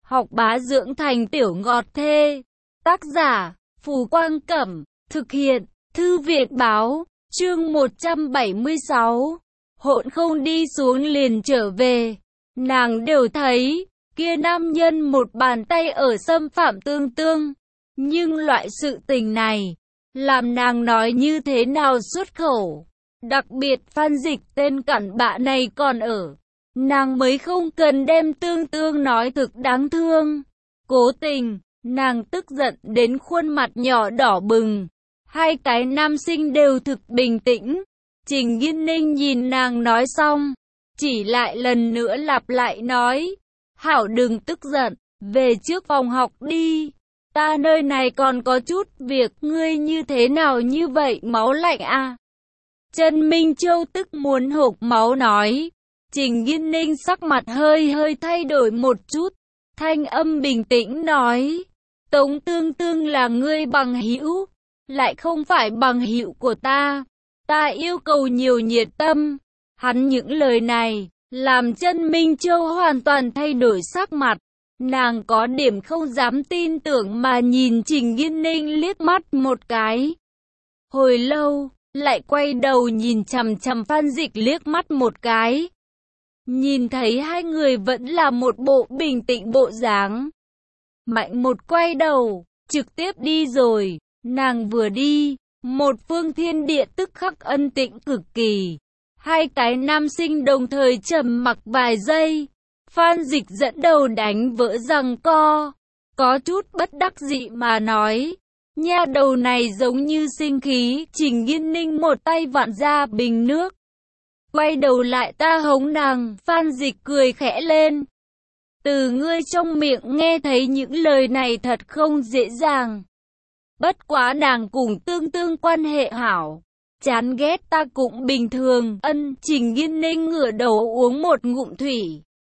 học bá dưỡng thành tiểu ngọt thê. Tác giả, Phù Quang Cẩm, thực hiện, Thư viện Báo, chương 176. Hỗn không đi xuống liền trở về. Nàng đều thấy, kia nam nhân một bàn tay ở xâm phạm Tương Tương. Nhưng loại sự tình này, làm nàng nói như thế nào xuất khẩu. Đặc biệt Phan Dịch tên cặn bạ này còn ở. Nàng mới không cần đem Tương Tương nói thực đáng thương. Cố tình, nàng tức giận đến khuôn mặt nhỏ đỏ bừng. Hai cái nam sinh đều thực bình tĩnh. Trình Nghiên Ninh nhìn nàng nói xong, chỉ lại lần nữa lặp lại nói. Hảo đừng tức giận, về trước phòng học đi. Ta nơi này còn có chút việc, ngươi như thế nào như vậy máu lạnh à? Trần Minh Châu tức muốn hộc máu nói. Trình Nghiên Ninh sắc mặt hơi thay đổi một chút, thanh âm bình tĩnh nói. Tống Tương Tương là ngươi bằng hữu, lại không phải bằng hữu của ta. Ta yêu cầu nhiều nhiệt tâm. Hắn những lời này, làm Trần Minh Châu hoàn toàn thay đổi sắc mặt. Nàng có điểm không dám tin tưởng mà nhìn Trình Nghiên Ninh liếc mắt một cái. Hồi lâu, lại quay đầu nhìn chằm chằm Phan Dịch liếc mắt một cái. Nhìn thấy hai người vẫn là một bộ bình tĩnh bộ dáng. Mạnh một quay đầu, trực tiếp đi rồi. Nàng vừa đi, một phương thiên địa tức khắc ân tĩnh cực kỳ. Hai cái nam sinh đồng thời trầm mặc vài giây. Phan Dịch dẫn đầu đánh vỡ giằng co. Có chút bất đắc dĩ mà nói. Nha đầu này giống như sinh khí. Trình Nghiên Ninh một tay vặn ra bình nước. Quay đầu lại ta hống nàng. Phan Dịch cười khẽ lên. Từ ngươi trong miệng nghe thấy những lời này thật không dễ dàng. Bất quá nàng cùng Tương Tương quan hệ hảo. Chán ghét ta cũng bình thường. Trình Nghiên Ninh ngửa đầu uống một ngụm thủy.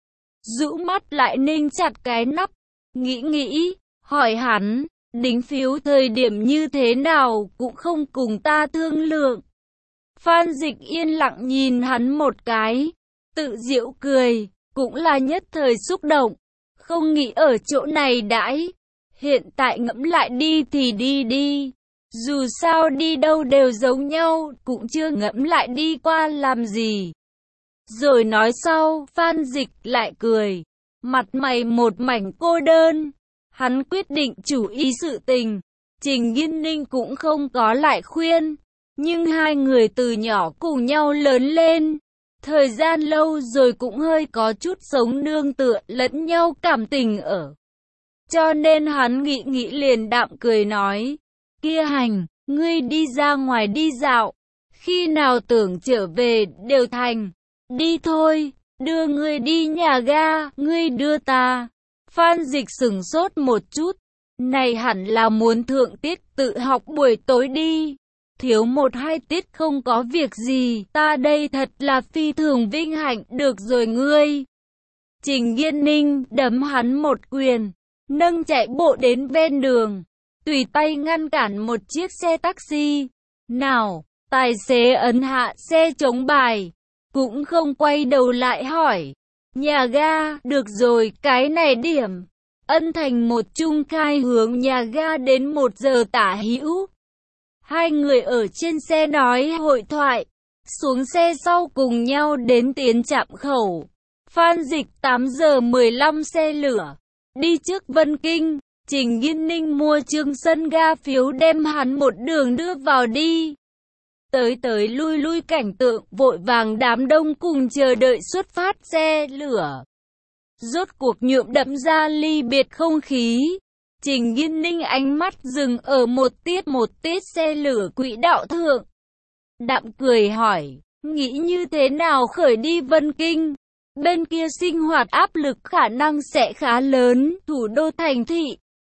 Rũ mắt lại ninh chặt cái nắp. Nghĩ, hỏi hắn, đính phiếu thời điểm như thế nào cũng không cùng ta thương lượng. Phan Dịch yên lặng nhìn hắn một cái. Tự giễu cười, cũng là nhất thời xúc động. Không nghĩ ở chỗ này đãi. Hiện tại ngẫm lại đi thì đi. Dù sao đi đâu đều giống nhau, cũng chưa ngẫm lại đi qua làm gì. Rồi nói sau, Phan Dịch lại cười. Mặt mày một mảnh cô đơn. Hắn quyết định chủ ý sự tình. Trình Nghiên Ninh cũng không có lại khuyên. Nhưng hai người từ nhỏ cùng nhau lớn lên. Thời gian lâu rồi cũng hơi có chút sống nương tựa lẫn nhau cảm tình ở. Cho nên hắn nghĩ liền đạm cười nói. Kia hành, ngươi đi ra ngoài đi dạo. Khi nào tưởng trở về đều thành. Đi thôi, đưa ngươi đi nhà ga, ngươi đưa ta. Phan Dịch sửng sốt một chút. Này hẳn là muốn thượng tiết tự học buổi tối đi. Thiếu 1-2 tiết không có việc gì, ta đây thật là phi thường vinh hạnh, được rồi ngươi. Trình Nghiên Ninh đấm hắn một quyền, nâng chạy bộ đến ven đường, tùy tay ngăn cản một chiếc xe taxi. Nào, tài xế ấn hạ xe chống bài, cũng không quay đầu lại hỏi. Nhà ga, được rồi, cái này điểm. Ân Thành một trung khai hướng nhà ga đến 1 giờ tả hữu. Hai người ở trên xe nói hội thoại, xuống xe sau cùng nhau đến tiến trạm khẩu. Phan Dịch 8 giờ 15 xe lửa, đi trước Vân Kinh. Trình Nghiên Ninh mua trương sân ga phiếu đem hắn một đường đưa vào đi. Tới lui cảnh tượng vội vàng đám đông cùng chờ đợi xuất phát xe lửa. Rốt cuộc nhuộm đậm ra ly biệt không khí. Trình Nghiên Ninh ánh mắt dừng ở một tiết xe lửa quỹ đạo thượng. Đạm cười hỏi, nghĩ như thế nào khởi đi Vân Kinh? Bên kia sinh hoạt áp lực khả năng sẽ khá lớn, thủ đô thành thị.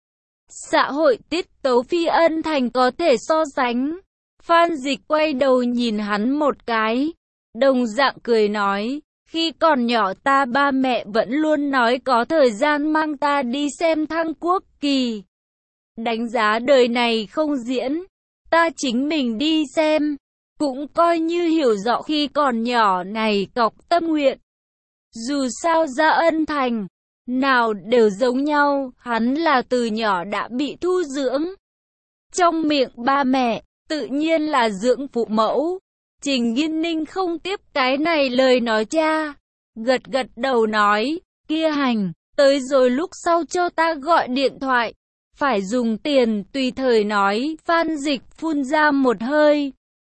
Xã hội tiết tấu phi Ân Thành có thể so sánh. Phan Dịch quay đầu nhìn hắn một cái, đồng dạng cười nói, khi còn nhỏ ta ba mẹ vẫn luôn nói có thời gian mang ta đi xem Thăng Quốc Kỳ. Đánh giá đời này không diễn, ta chính mình đi xem, cũng coi như hiểu rõ khi còn nhỏ này cọc tâm nguyện. Dù sao ra Ân Thành, nào đều giống nhau, hắn là từ nhỏ đã bị thu dưỡng. Trong miệng ba mẹ, tự nhiên là dưỡng phụ mẫu. Trình Nghiên Ninh không tiếp cái này lời nói cha, gật gật đầu nói, kia hành, tới rồi lúc sau cho ta gọi điện thoại, phải dùng tiền tùy thời nói. Phan Dịch phun ra một hơi,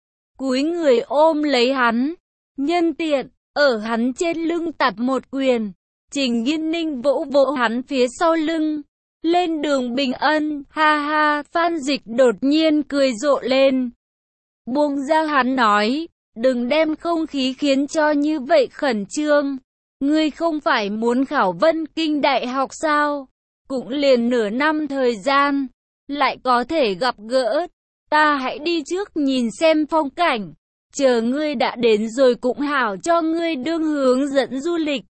cúi người ôm lấy hắn, nhân tiện, ở hắn trên lưng tạt một quyền. Trình Nghiên Ninh vỗ vỗ hắn phía sau lưng, lên đường bình ân, ha ha. Phan Dịch đột nhiên cười rộ lên, buông ra hắn nói, đừng đem không khí khiến cho như vậy khẩn trương. Ngươi không phải muốn khảo Vân Kinh Đại học sao? Cũng liền nửa năm thời gian, lại có thể gặp gỡ. Ta hãy đi trước nhìn xem phong cảnh, chờ ngươi đã đến rồi cũng hảo cho ngươi đương hướng dẫn du lịch.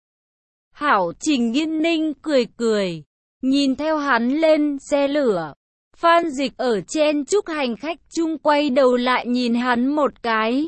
Hảo. Trình Nghiên Ninh cười cười, nhìn theo hắn lên xe lửa. Phan Dịch ở trên chúc hành khách chung quay đầu lại nhìn hắn một cái,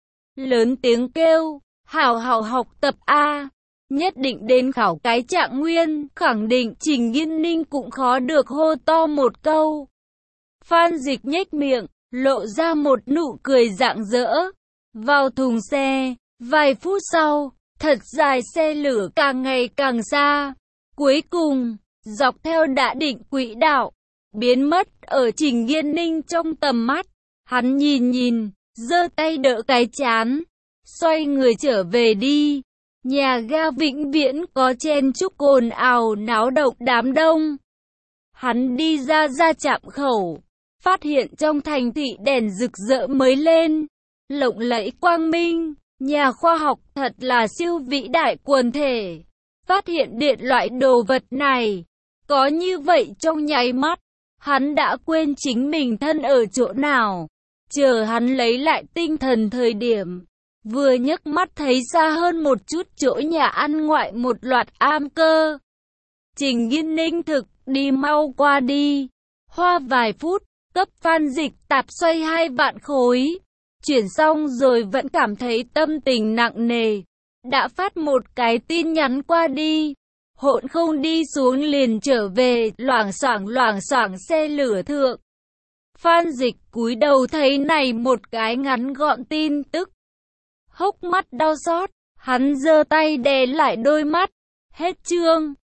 lớn tiếng kêu, hảo hảo học tập A, nhất định đến khảo cái trạng nguyên. Khẳng định. Trình Nghiên Ninh cũng khó được hô to một câu. Phan Dịch nhếch miệng, lộ ra một nụ cười rạng rỡ, vào thùng xe. Vài phút sau, thật dài xe lửa càng ngày càng xa, cuối cùng dọc theo đã định quỹ đạo, biến mất ở Trình Nghiên Ninh trong tầm mắt. Hắn nhìn nhìn, giơ tay đỡ cái trán, xoay người trở về đi. Nhà ga vĩnh viễn có chen chúc ồn ào náo động đám đông. Hắn đi ra trạm khẩu, phát hiện trong thành thị đèn rực rỡ mới lên, lộng lẫy quang minh. Nhà khoa học thật là siêu vĩ đại quần thể. Phát hiện điện loại đồ vật này, có như vậy trong nháy mắt, hắn đã quên chính mình thân ở chỗ nào. Chờ hắn lấy lại tinh thần thời điểm, vừa nhấc mắt thấy xa hơn một chút chỗ nhà ăn ngoại một loạt am cơ. Trình Nghiên Ninh thực, đi mau qua đi. Hoa vài phút, cấp Phan Dịch tạp xoay 2 vạn khối. Chuyển xong rồi vẫn cảm thấy tâm tình nặng nề. Đã phát một cái tin nhắn qua đi. Hỗn không đi xuống liền trở về, loảng xoảng xe lửa thượng. Phan Dịch cúi đầu thấy này một cái ngắn gọn tin tức, hốc mắt đau xót, hắn giơ tay đè lại đôi mắt. Hết chương.